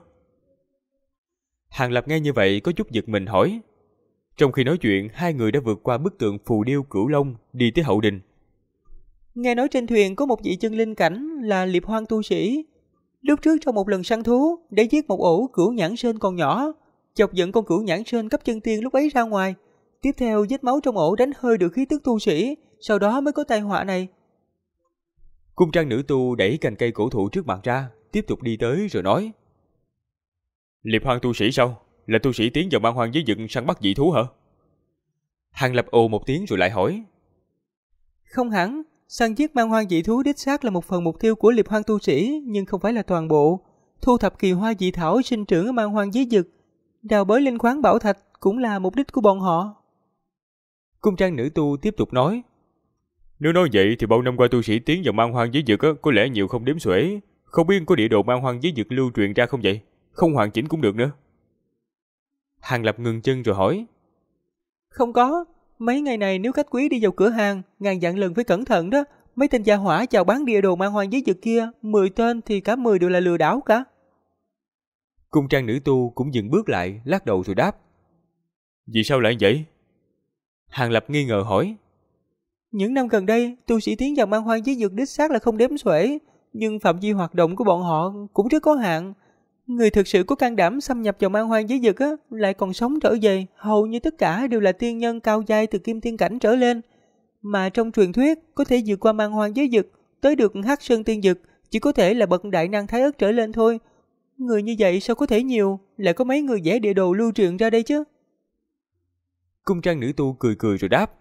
Hàng Lập nghe như vậy có chút giật mình hỏi. Trong khi nói chuyện, hai người đã vượt qua bức tượng phù điêu Cửu Long đi tới hậu đình. Nghe nói trên thuyền có một vị chân linh cảnh là Liệp Hoang tu sĩ. Lúc trước trong một lần săn thú để giết một ổ cửu nhãn sơn còn nhỏ, chọc giận con cửu nhãn sơn cấp chân tiên lúc ấy ra ngoài. Tiếp theo vết máu trong ổ đánh hơi được khí tức tu sĩ, sau đó mới có tai họa này. Cung trang nữ tu đẩy cành cây cổ thụ trước mặt ra, tiếp tục đi tới rồi nói. Liệp Hoang tu sĩ sao? Là tu sĩ tiến vào man hoang giới vực săn bắt dị thú hả? Hàng Lập ồ một tiếng rồi lại hỏi. Không hẳn, săn giết man hoang dị thú đích xác là một phần mục tiêu của Liệp Hoang tu sĩ, nhưng không phải là toàn bộ. Thu thập kỳ hoa dị thảo sinh trưởng ở man hoang giới vực, đào bới linh khoáng bảo thạch cũng là mục đích của bọn họ. Cung trang nữ tu tiếp tục nói. Nếu nói vậy thì bao năm qua tu sĩ tiến vào man hoang giới vực có lẽ nhiều không đếm xuể. Không biết có địa đồ man hoang giới vực lưu truyền ra không vậy? Không hoàn chỉnh cũng được nữa. Hàng Lập ngừng chân rồi hỏi. Không có, mấy ngày này nếu khách quý đi vào cửa hàng, ngàn dặn lần phải cẩn thận đó. Mấy tên gia hỏa chào bán địa đồ man hoang giới vực kia, 10 tên thì cả 10 đều là lừa đảo cả. Cung trang nữ tu cũng dừng bước lại, lắc đầu rồi đáp. Vì sao lại vậy? Hàng Lập nghi ngờ hỏi. Những năm gần đây, tu sĩ tiến vào man hoang giới vực đích xác là không đếm xuể, nhưng phạm vi hoạt động của bọn họ cũng rất có hạn. Người thực sự có can đảm xâm nhập vào man hoang giới vực lại còn sống trở về, hầu như tất cả đều là tiên nhân cao giai từ kim tiên cảnh trở lên. Mà trong truyền thuyết, có thể vượt qua man hoang giới vực, tới được Hắc Sơn tiên vực, chỉ có thể là bậc đại năng thái ất trở lên thôi. Người như vậy sao có thể nhiều, lại có mấy người vẽ địa đồ lưu truyền ra đây chứ? Cung trang nữ tu cười cười rồi đáp.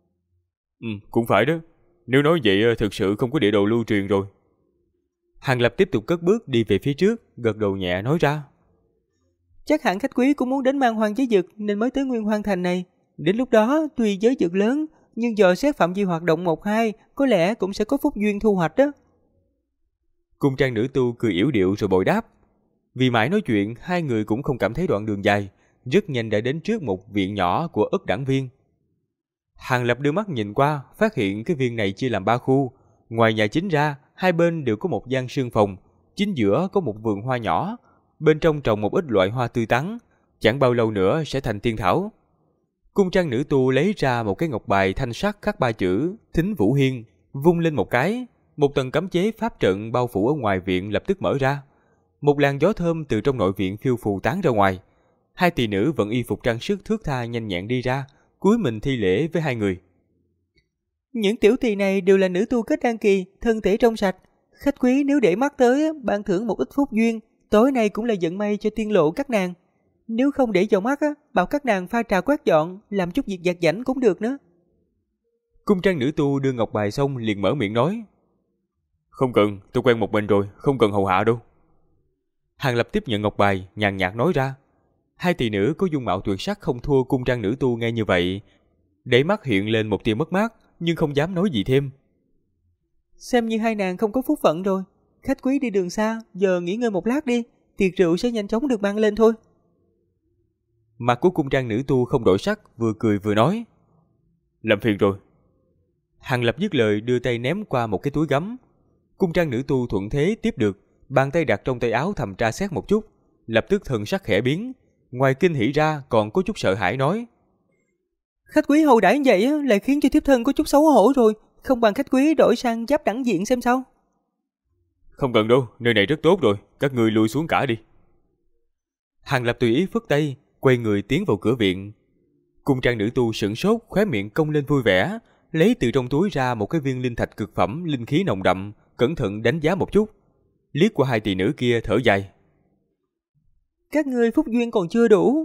Cũng phải đó. Nếu nói vậy thực sự không có địa đồ lưu truyền rồi. Hàng Lập tiếp tục cất bước đi về phía trước, gật đầu nhẹ nói ra. Chắc hẳn khách quý cũng muốn đến man hoang giới vực nên mới tới Nguyên Hoang Thành này. Đến lúc đó tuy giới vực lớn, nhưng dò xét phạm vi hoạt động 1-2, có lẽ cũng sẽ có phúc duyên thu hoạch đó. Cung trang nữ tu cười yểu điệu rồi bồi đáp. Vì mãi nói chuyện, hai người cũng không cảm thấy đoạn đường dài, rất nhanh đã đến trước một viện nhỏ của Ất Đẳng Viên. Hàng Lập đưa mắt nhìn qua, phát hiện cái viên này chia làm 3 khu. Ngoài nhà chính ra, hai bên đều có một gian sương phòng, chính giữa có một vườn hoa nhỏ, bên trong trồng một ít loại hoa tươi tắn, chẳng bao lâu nữa sẽ thành tiên thảo. Cung trang nữ tu lấy ra một cái ngọc bài thanh sắc khắc 3 chữ Thính Vũ Hiên, vung lên một cái, một tầng cấm chế pháp trận bao phủ ở ngoài viện lập tức mở ra. Một làn gió thơm từ trong nội viện phiêu phù tán ra ngoài. Hai tỳ nữ vận y phục trang sức thướt tha nhanh nhẹn đi ra, cúi mình thi lễ với hai người. Những tiểu tỳ này đều là nữ tu kết đan kỳ, thân thể trong sạch. Khách quý nếu để mắt tới, ban thưởng một ít phúc duyên, tối nay cũng là vận may cho tiên lộ các nàng. Nếu không để vào mắt, bảo các nàng pha trà quét dọn, làm chút việc giặt giảnh cũng được nữa. Cung trang nữ tu đưa ngọc bài xong liền mở miệng nói. Không cần, tôi quen một mình rồi, không cần hầu hạ đâu. Hàng Lập tiếp nhận ngọc bài, nhàn nhạt nói ra. Hai tỳ nữ có dung mạo tuyệt sắc không thua cung trang nữ tu nghe như vậy. Đáy mắt hiện lên một tia mất mát, nhưng không dám nói gì thêm. Xem như hai nàng không có phúc phận rồi. Khách quý đi đường xa, giờ nghỉ ngơi một lát đi, tiệc rượu sẽ nhanh chóng được mang lên thôi. Mặt của cung trang nữ tu không đổi sắc, vừa cười vừa nói. Làm phiền rồi. Hàng Lập dứt lời đưa tay ném qua một cái túi gấm. Cung trang nữ tu thuận thế tiếp được, bàn tay đặt trong tay áo thầm tra xét một chút, lập tức thần sắc khẽ biến, ngoài kinh hỉ ra còn có chút sợ hãi nói. Khách quý hầu đãi vậy lại khiến cho thiếp thân có chút xấu hổ rồi, không bằng khách quý đổi sang giáp đẳng diện xem sao. Không cần đâu, nơi này rất tốt rồi, các ngươi lui xuống cả đi. Hàng Lập tùy ý phất tay, quay người tiến vào cửa viện. Cung trang nữ tu sửng sốt, khóe miệng cong lên vui vẻ, lấy từ trong túi ra một cái viên linh thạch cực phẩm, linh khí nồng đậm, cẩn thận đánh giá một chút. Liếc qua hai tỳ nữ kia thở dài. Các ngươi phúc duyên còn chưa đủ.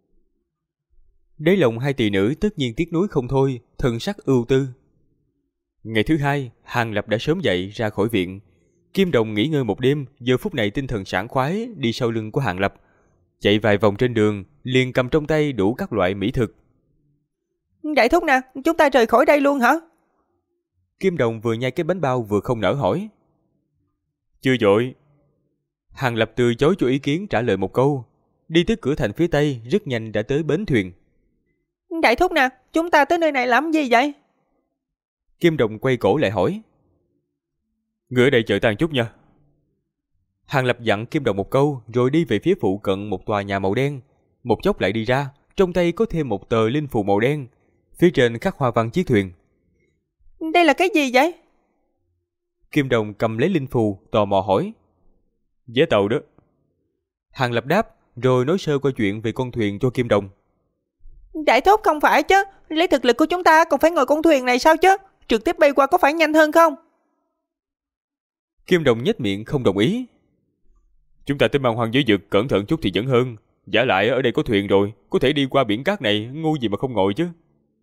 Đáy lòng hai tỳ nữ tất nhiên tiếc nuối không thôi, thần sắc ưu tư. Ngày thứ hai, Hàng Lập đã sớm dậy ra khỏi viện. Kim Đồng nghỉ ngơi một đêm, giờ phút này tinh thần sảng khoái đi sau lưng của Hàng Lập. Chạy vài vòng trên đường, liền cầm trong tay đủ các loại mỹ thực. Đại thúc nè, chúng ta rời khỏi đây luôn hả? Kim Đồng vừa nhai cái bánh bao vừa không nỡ hỏi. Chưa vội. Hàng Lập từ chối cho ý kiến trả lời một câu. Đi tới cửa thành phía tây, rất nhanh đã tới bến thuyền. Đại thúc nè, chúng ta tới nơi này làm gì vậy? Kim Đồng quay cổ lại hỏi. Người ở đây chờ ta một chút nha. Hàng Lập dặn Kim Đồng một câu rồi đi về phía phụ cận một tòa nhà màu đen. Một chốc lại đi ra, trong tay có thêm một tờ linh phù màu đen. Phía trên khắc hoa văn chiếc thuyền. Đây là cái gì vậy? Kim Đồng cầm lấy linh phù, tò mò hỏi. Vé tàu đó. Hàng Lập đáp, rồi nói sơ qua chuyện về con thuyền cho Kim Đồng. Đại thúc không phải chứ, lấy thực lực của chúng ta còn phải ngồi con thuyền này sao chứ? Trực tiếp bay qua có phải nhanh hơn không? Kim Đồng nhếch miệng không đồng ý. Chúng ta tới Man Hoang giới vực cẩn thận chút thì vẫn hơn. Giả lại ở đây có thuyền rồi, có thể đi qua biển cát này, ngu gì mà không ngồi chứ.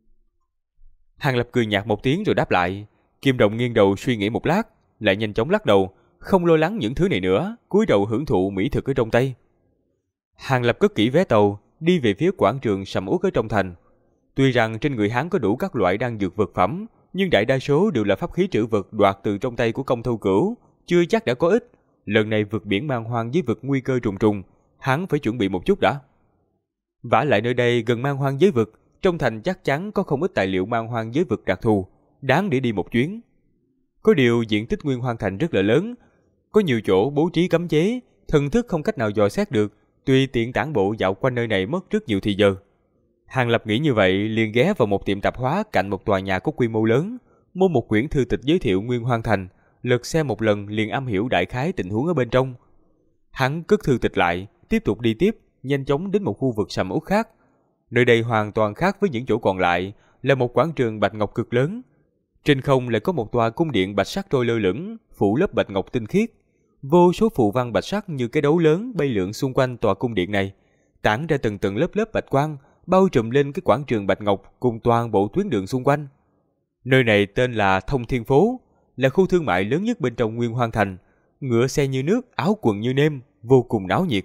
Hàng Lập cười nhạt một tiếng rồi đáp lại. Kim Đồng nghiêng đầu suy nghĩ một lát, lại nhanh chóng lắc đầu, không lo lắng những thứ này nữa, cúi đầu hưởng thụ mỹ thực ở trong tay. Hàng Lập cất kỹ vé tàu, đi về phía quảng trường sầm uất ở trong thành. Tuy rằng trên người hắn có đủ các loại đan dược vật phẩm, nhưng đại đa số đều là pháp khí trữ vật đoạt từ trong tay của Công Thâu Cửu, chưa chắc đã có ích. Lần này vượt biển Man Hoang với vực nguy cơ trùng trùng, hắn phải chuẩn bị một chút đã. Vả lại nơi đây gần Man Hoang giới vực, trong thành chắc chắn có không ít tài liệu Man Hoang giới vực đặc thù, đáng để đi một chuyến. Có điều diện tích Nguyên Hoang thành rất là lớn, có nhiều chỗ bố trí cấm chế, thần thức không cách nào dò xét được, tùy tiện tản bộ dạo quanh nơi này mất rất nhiều thời giờ. Hàng Lập nghĩ như vậy, liền ghé vào một tiệm tạp hóa cạnh một tòa nhà có quy mô lớn, mua một quyển thư tịch giới thiệu Nguyên Hoang thành, lật xem một lần liền am hiểu đại khái tình huống ở bên trong. Hắn cất thư tịch lại, tiếp tục đi tiếp, nhanh chóng đến một khu vực sầm uất khác. Nơi đây hoàn toàn khác với những chỗ còn lại, là một quảng trường bạch ngọc cực lớn. Trên không lại có một tòa cung điện bạch sắc trôi lơ lửng, phủ lớp bạch ngọc tinh khiết. Vô số phù văn bạch sắc như cái đấu lớn bay lượn xung quanh tòa cung điện này, tản ra từng tầng lớp lớp bạch quang, bao trùm lên cái quảng trường bạch ngọc cùng toàn bộ tuyến đường xung quanh. Nơi này tên là Thông Thiên Phố, là khu thương mại lớn nhất bên trong Nguyên Hoang thành, ngựa xe như nước, áo quần như nêm, vô cùng náo nhiệt.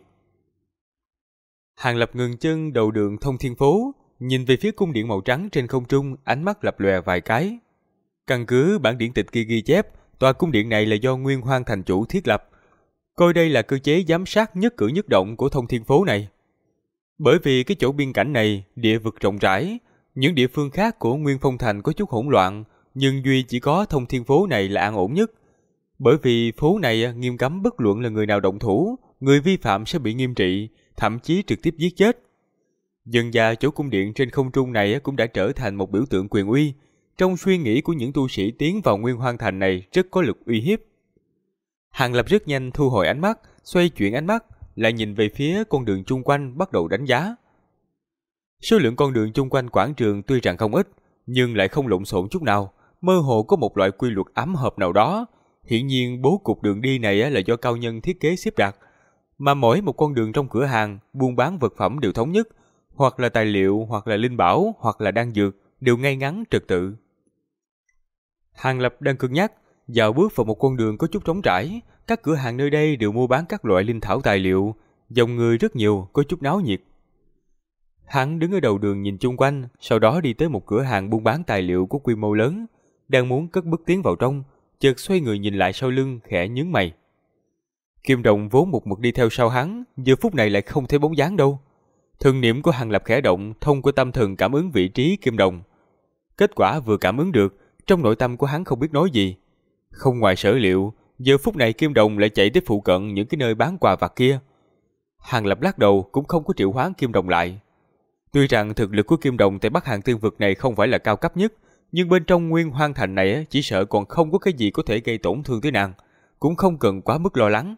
Hàng Lập ngừng chân đầu đường Thông Thiên Phố, nhìn về phía cung điện màu trắng trên không trung, ánh mắt lập lòe vài cái. Căn cứ bản điển tịch kia ghi chép, tòa cung điện này là do Nguyên Hoang thành chủ thiết lập, coi đây là cơ chế giám sát nhất cử nhất động của Thông Thiên Phố này. Bởi vì cái chỗ biên cảnh này, địa vực rộng rãi, những địa phương khác của Nguyên Phong thành có chút hỗn loạn, nhưng duy chỉ có Thông Thiên Phố này là an ổn nhất. Bởi vì phố này nghiêm cấm bất luận là người nào động thủ, người vi phạm sẽ bị nghiêm trị, thậm chí trực tiếp giết chết. Dần dà chỗ cung điện trên không trung này cũng đã trở thành một biểu tượng quyền uy. Trong suy nghĩ của những tu sĩ tiến vào Nguyên Hoang thành này rất có lực uy hiếp. Hàng Lập rất nhanh thu hồi ánh mắt, xoay chuyển ánh mắt, lại nhìn về phía con đường chung quanh bắt đầu đánh giá. Số lượng con đường chung quanh quảng trường tuy rằng không ít, nhưng lại không lộn xộn chút nào, mơ hồ có một loại quy luật ám hợp nào đó. Hiển nhiên bố cục đường đi này là do cao nhân thiết kế xếp đặt, mà mỗi một con đường trong cửa hàng buôn bán vật phẩm đều thống nhất, hoặc là tài liệu, hoặc là linh bảo, hoặc là đan dược, đều ngay ngắn trật tự. Hàng Lập đang cân nhắc, dạo bước vào một con đường có chút trống trải, các cửa hàng nơi đây đều mua bán các loại linh thảo tài liệu, dòng người rất nhiều, có chút náo nhiệt. Hắn đứng ở đầu đường nhìn chung quanh, sau đó đi tới một cửa hàng buôn bán tài liệu có quy mô lớn, đang muốn cất bước tiến vào trong, chợt xoay người nhìn lại sau lưng, khẽ nhướng mày. Kim Đồng vốn một mực đi theo sau hắn, giờ phút này lại không thấy bóng dáng đâu. Thần niệm của Hàng Lập khẽ động, thông qua tâm thần cảm ứng vị trí Kim Đồng. Kết quả vừa cảm ứng được, trong nội tâm của hắn không biết nói gì. Không ngoài sở liệu, giờ phút này Kim Đồng lại chạy tới phụ cận những cái nơi bán quà vặt kia. Hàng Lập lắc đầu cũng không có triệu hoán Kim Đồng lại. Tuy rằng thực lực của Kim Đồng tại Bắc Hàng Tiên vực này không phải là cao cấp nhất, nhưng bên trong Nguyên Hoang thành này chỉ sợ còn không có cái gì có thể gây tổn thương tới nàng, cũng không cần quá mức lo lắng.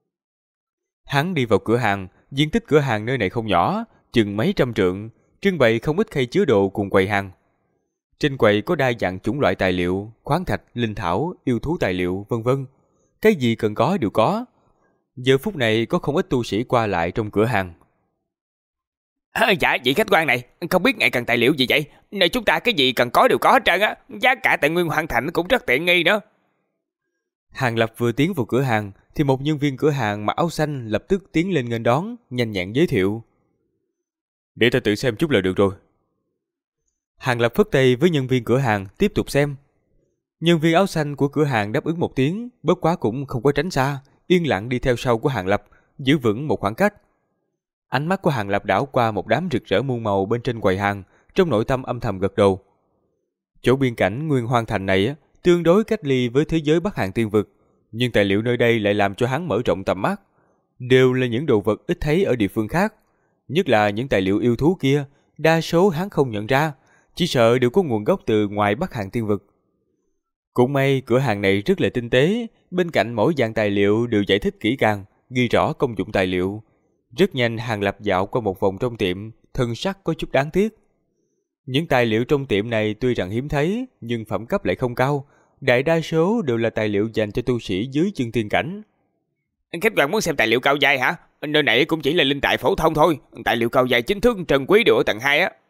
Hắn đi vào cửa hàng, diện tích cửa hàng nơi này không nhỏ, chừng mấy trăm trượng, trưng bày không ít khay chứa đồ cùng quầy hàng. Trên quầy có đa dạng chủng loại tài liệu, khoáng thạch, linh thảo, yêu thú tài liệu, vân vân. Cái gì cần có đều có. Giờ phút này có không ít tu sĩ qua lại trong cửa hàng. Dạ, vị khách quan này, không biết ngài cần tài liệu gì vậy? Nơi chúng ta cái gì cần có đều có hết trơn á, giá cả tại Nguyên Hoang thành cũng rất tiện nghi nữa. Hàng Lập vừa tiến vào cửa hàng thì một nhân viên cửa hàng mặc áo xanh lập tức tiến lên nghênh đón, nhanh nhẹn giới thiệu. Để ta tự xem chút là được rồi. Hàng Lập phất tay với nhân viên cửa hàng tiếp tục xem. Nhân viên áo xanh của cửa hàng đáp ứng một tiếng, bất quá cũng không có tránh xa, yên lặng đi theo sau của Hàng Lập, giữ vững một khoảng cách. Ánh mắt của Hàng Lập đảo qua một đám rực rỡ muôn màu bên trên quầy hàng, trong nội tâm âm thầm gật đầu. Chỗ biên cảnh Nguyên Hoang Thành này tương đối cách ly với thế giới Bắc Hàn Tiên Vực, nhưng tài liệu nơi đây lại làm cho hắn mở rộng tầm mắt. Đều là những đồ vật ít thấy ở địa phương khác, nhất là những tài liệu yêu thú kia, đa số hắn không nhận ra, chỉ sợ đều có nguồn gốc từ ngoài Bắc Hàn Tiên Vực. Cũng may cửa hàng này rất là tinh tế, bên cạnh mỗi dạng tài liệu đều giải thích kỹ càng, ghi rõ công dụng tài liệu. Rất nhanh Hàng Lập dạo qua một vòng trong tiệm, thân sắc có chút đáng tiếc. Những tài liệu trong tiệm này tuy rằng hiếm thấy, nhưng phẩm cấp lại không cao, đại đa số đều là tài liệu dành cho tu sĩ dưới chân tiên cảnh. Khách quan muốn xem tài liệu cao giai hả? Nơi này cũng chỉ là linh tài phổ thông thôi, tài liệu cao giai chính thức trân quý đều ở tầng 2 á.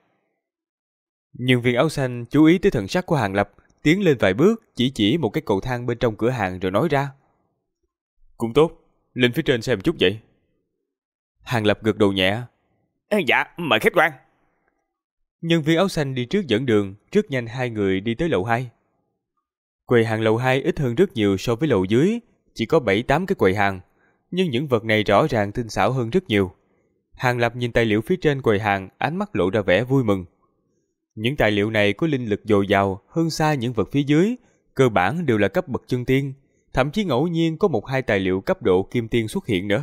Nhân viên áo xanh chú ý tới thần sắc của Hàng Lập, tiến lên vài bước, chỉ một cái cầu thang bên trong cửa hàng rồi nói ra. Cũng tốt, lên phía trên xem chút vậy. Hàng Lập gật đầu nhẹ. Dạ, mời khách quan. Nhân viên áo xanh đi trước dẫn đường, rất nhanh hai người đi tới lầu 2. Quầy hàng lầu 2 ít hơn rất nhiều so với lầu dưới, chỉ có 7-8 cái quầy hàng, nhưng những vật này rõ ràng tinh xảo hơn rất nhiều. Hàng Lập nhìn tài liệu phía trên quầy hàng, ánh mắt lộ ra vẻ vui mừng. Những tài liệu này có linh lực dồi dào hơn xa những vật phía dưới, cơ bản đều là cấp bậc chân tiên, thậm chí ngẫu nhiên có 1-2 tài liệu cấp độ kim tiên xuất hiện nữa.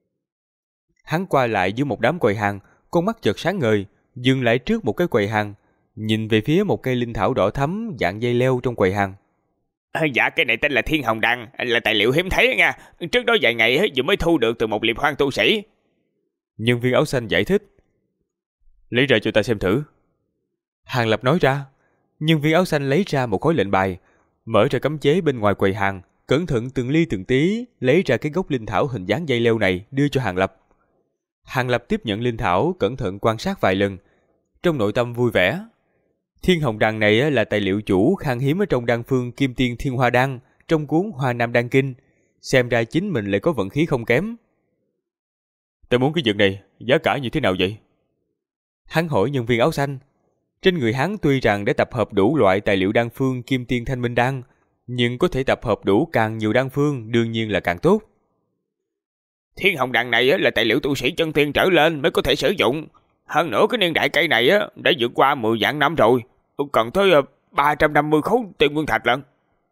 Hắn qua lại giữa một đám quầy hàng, con mắt chợt sáng ngời, dừng lại trước một cái quầy hàng, nhìn về phía một cây linh thảo đỏ thắm dạng dây leo trong quầy hàng. Dạ, cái này tên là Thiên Hồng Đằng, là tài liệu hiếm thấy nha. Trước đó vài ngày vừa mới thu được từ một liệp hoang tu sĩ. Nhân viên áo xanh giải thích. Lấy ra cho ta xem thử. Hàng Lập nói ra. Nhân viên áo xanh lấy ra một khối lệnh bài, mở ra cấm chế bên ngoài quầy hàng, cẩn thận từng ly từng tí lấy ra cái gốc linh thảo hình dáng dây leo này đưa cho Hàng Lập. Hàng Lập tiếp nhận linh thảo, cẩn thận quan sát vài lần, trong nội tâm vui vẻ. Thiên Hồng Đằng này là tài liệu chủ khan hiếm ở trong đan phương Kim Tiên Thiên Hoa Đan, trong cuốn Hoa Nam Đan Kinh, xem ra chính mình lại có vận khí không kém. Ta muốn cái vật này, giá cả như thế nào vậy? Hắn hỏi nhân viên áo xanh. Trên người hắn tuy rằng đã tập hợp đủ loại tài liệu đan phương Kim Tiên Thanh Minh Đan, nhưng có thể tập hợp đủ càng nhiều đan phương đương nhiên là càng tốt. Thiên Hồng Đằng này là tài liệu tu sĩ chân tiên trở lên mới có thể sử dụng. Hơn nữa cái niên đại cây này đã vượt qua 10 vạn năm rồi, còn tới 350 khối tiên nguyên thạch lận.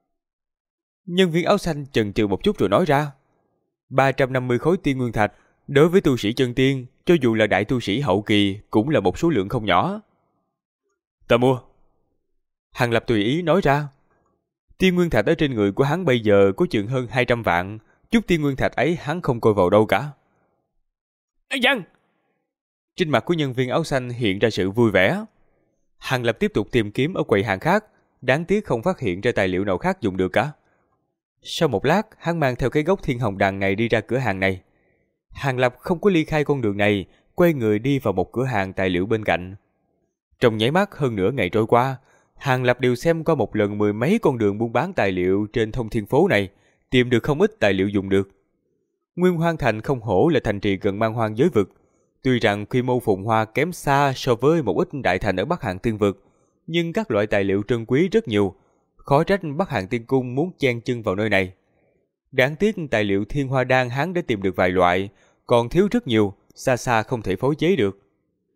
Nhân viên áo xanh chần chừ một chút rồi nói ra. 350 khối tiên nguyên thạch, đối với tu sĩ chân tiên, cho dù là đại tu sĩ hậu kỳ cũng là một số lượng không nhỏ. Ta mua. Hàng Lập tùy ý nói ra. Tiên nguyên thạch ở trên người của hắn bây giờ có chừng hơn 200 vạn, chút tiên nguyên thạch ấy hắn không coi vào đâu cả. Dân. Trên mặt của nhân viên áo xanh hiện ra sự vui vẻ. Hàng Lập tiếp tục tìm kiếm ở quầy hàng khác, đáng tiếc không phát hiện ra tài liệu nào khác dùng được cả. Sau một lát, hắn mang theo cái gốc Thiên Hồng Đằng này đi ra cửa hàng này. Hàng Lập không có ly khai con đường này, quay người đi vào một cửa hàng tài liệu bên cạnh. Trong nháy mắt hơn nửa ngày trôi qua, Hàng Lập đều xem qua một lần 10 mấy con đường buôn bán tài liệu trên thông thiên phố này, tìm được không ít tài liệu dùng được. Nguyên Hoang Thành không hổ là thành trì gần Man Hoang giới vực. Tuy rằng quy mô phồn hoa kém xa so với một ít đại thành ở Bắc Hàn Tiên Vực, nhưng các loại tài liệu trân quý rất nhiều, khó trách Bắc Hàn Tiên Cung muốn chen chân vào nơi này. Đáng tiếc tài liệu Thiên Hoa Đan hắn đã tìm được vài loại, còn thiếu rất nhiều, xa xa không thể phối chế được.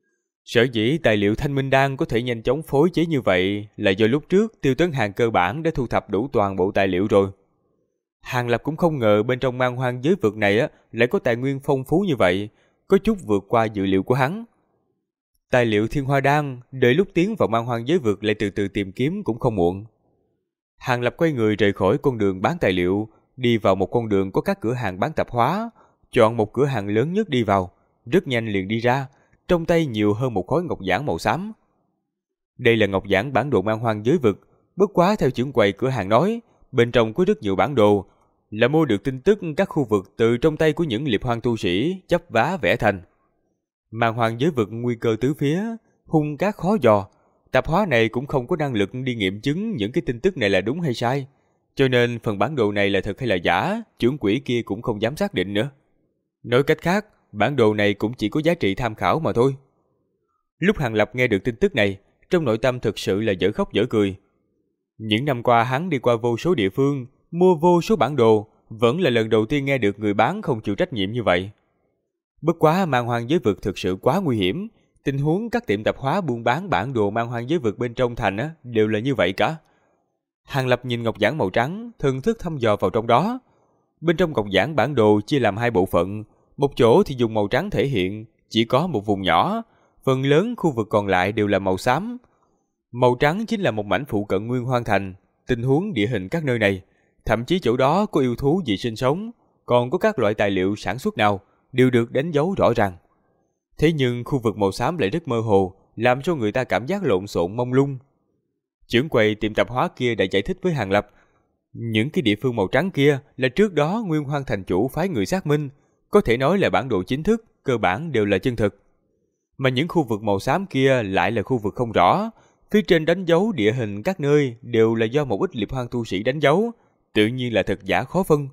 Sở dĩ tài liệu Thanh Minh Đan có thể nhanh chóng phối chế như vậy là do lúc trước Tiêu Tấn Hàng cơ bản đã thu thập đủ toàn bộ tài liệu rồi. Hàng Lập cũng không ngờ bên trong Man Hoang giới vực này lại có tài nguyên phong phú như vậy, có chút vượt qua dự liệu của hắn. Tài liệu Thiên Hoa Đan, đợi lúc tiến vào Man Hoang giới vực lại từ từ tìm kiếm cũng không muộn. Hàng Lập quay người rời khỏi con đường bán tài liệu, đi vào một con đường có các cửa hàng bán tạp hóa, chọn một cửa hàng lớn nhất đi vào, rất nhanh liền đi ra, trong tay nhiều hơn một khối ngọc giản màu xám. Đây là ngọc giản bản đồ Man Hoang giới vực, bất quá theo trưởng quầy cửa hàng nói, bên trong có rất nhiều bản đồ, là mua được tin tức các khu vực từ trong tay của những liệp hoang tu sĩ chấp vá vẽ thành. Man Hoang giới vực nguy cơ tứ phía, hung cát khó dò, tạp hóa này cũng không có năng lực đi nghiệm chứng những cái tin tức này là đúng hay sai, cho nên phần bản đồ này là thật hay là giả, trưởng quỹ kia cũng không dám xác định nữa. Nói cách khác, bản đồ này cũng chỉ có giá trị tham khảo mà thôi. Lúc Hàng Lập nghe được tin tức này, trong nội tâm thực sự là dở khóc dở cười. Những năm qua hắn đi qua vô số địa phương, mua vô số bản đồ, vẫn là lần đầu tiên nghe được người bán không chịu trách nhiệm như vậy. Bất quá Man Hoang giới vực thực sự quá nguy hiểm, Tình huống các tiệm tạp hóa buôn bán bản đồ man hoang giới vực bên trong thành đều là như vậy cả. Hàng Lập nhìn ngọc giản màu trắng, thần thức thăm dò vào trong đó. Bên trong ngọc giản bản đồ chia làm hai bộ phận, một chỗ thì dùng màu trắng thể hiện, chỉ có một vùng nhỏ, phần lớn khu vực còn lại đều là màu xám. Màu trắng chính là một mảnh phụ cận Nguyên Hoang Thành, tình huống địa hình các nơi này, thậm chí chỗ đó có yêu thú gì sinh sống, còn có các loại tài liệu sản xuất nào, đều được đánh dấu rõ ràng. Thế nhưng khu vực màu xám lại rất mơ hồ, làm cho người ta cảm giác lộn xộn mông lung. Trưởng quầy tiệm tạp hóa kia đã giải thích với Hàng Lập, những cái địa phương màu trắng kia là trước đó Nguyên Hoang thành chủ phái người xác minh, có thể nói là bản đồ chính thức, cơ bản đều là chân thực. Mà những khu vực màu xám kia lại là khu vực không rõ, phía trên đánh dấu địa hình các nơi đều là do một ít liệp hoang tu sĩ đánh dấu, tự nhiên là thật giả khó phân.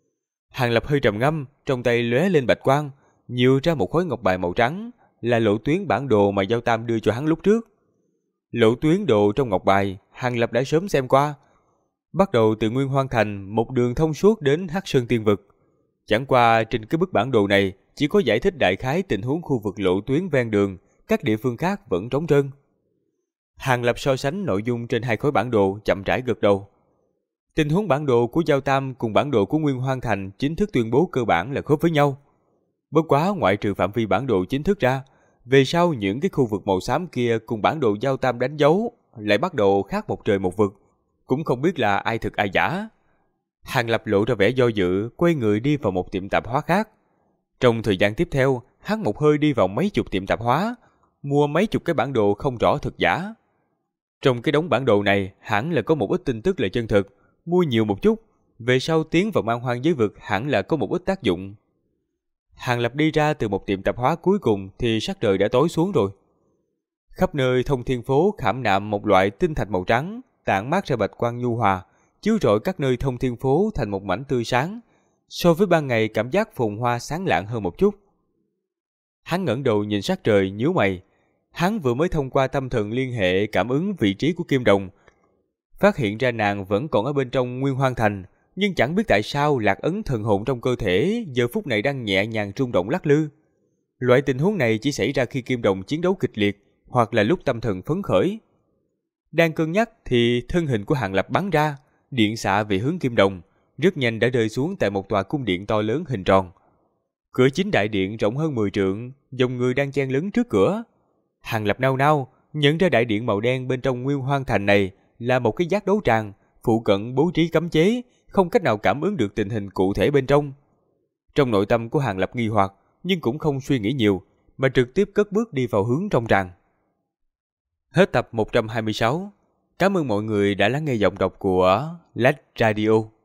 Hàng Lập hơi trầm ngâm, trong tay lóe lên bạch quang, nhiều ra một khối ngọc bài màu trắng, là lộ tuyến bản đồ mà Giao Tam đưa cho hắn lúc trước. Lộ tuyến đồ trong ngọc bài, Hàng Lập đã sớm xem qua. Bắt đầu từ Nguyên Hoang Thành, một đường thông suốt đến Hắc Sơn Tiên Vực. Chẳng qua trên cái bức bản đồ này chỉ có giải thích đại khái tình huống khu vực lộ tuyến ven đường, các địa phương khác vẫn trống trơn. Hàng Lập so sánh nội dung trên hai khối bản đồ, chậm rãi gật đầu. Tình huống bản đồ của Giao Tam cùng bản đồ của Nguyên Hoang Thành chính thức tuyên bố cơ bản là khớp với nhau. Bất quá ngoại trừ phạm vi bản đồ chính thức ra, về sau những cái khu vực màu xám kia cùng bản đồ Giao Tam đánh dấu lại bắt đầu khác một trời một vực, cũng không biết là ai thực ai giả. Hàng Lập lộ ra vẻ do dự, quay người đi vào một tiệm tạp hóa khác. Trong thời gian tiếp theo, hắn một hơi đi vào mấy chục tiệm tạp hóa, mua mấy chục cái bản đồ không rõ thực giả. Trong cái đống bản đồ này, hẳn là có một ít tin tức là chân thực, mua nhiều một chút, về sau tiến vào man hoang giới vực hẳn là có một ít tác dụng. Hàng Lập đi ra từ một tiệm tạp hóa cuối cùng thì sắc trời đã tối xuống rồi. Khắp nơi Thông Thiên Phố khảm nạm một loại tinh thạch màu trắng, tản mát ra bạch quang nhu hòa, chiếu rọi các nơi Thông Thiên Phố thành một mảnh tươi sáng, so với ban ngày cảm giác phồn hoa sáng lạng hơn một chút. Hắn ngẩng đầu nhìn sắc trời, nhíu mày. Hắn vừa mới thông qua tâm thần liên hệ cảm ứng vị trí của Kim Đồng, phát hiện ra nàng vẫn còn ở bên trong Nguyên Hoang Thành, nhưng chẳng biết tại sao lạc ấn thần hồn trong cơ thể giờ phút này đang nhẹ nhàng rung động lắc lư. Loại tình huống này chỉ xảy ra khi Kim Đồng chiến đấu kịch liệt, hoặc là lúc tâm thần phấn khởi. Đang cân nhắc thì thân hình của Hàng Lập bắn ra, điện xạ về hướng Kim Đồng, rất nhanh đã rơi xuống tại một tòa cung điện to lớn hình tròn. Cửa chính đại điện rộng hơn 10 trượng, dòng người đang chen lấn trước cửa. Hàng Lập nao nao nhận ra đại điện màu đen bên trong Nguyên Hoang Thành này là một cái giác đấu tràng, phụ cận bố trí cấm chế, không cách nào cảm ứng được tình hình cụ thể bên trong. Trong nội tâm của Hàng Lập nghi hoặc, nhưng cũng không suy nghĩ nhiều, mà trực tiếp cất bước đi vào hướng trong tràng. Hết tập 126. Cảm ơn mọi người đã lắng nghe giọng đọc của Lách Radio.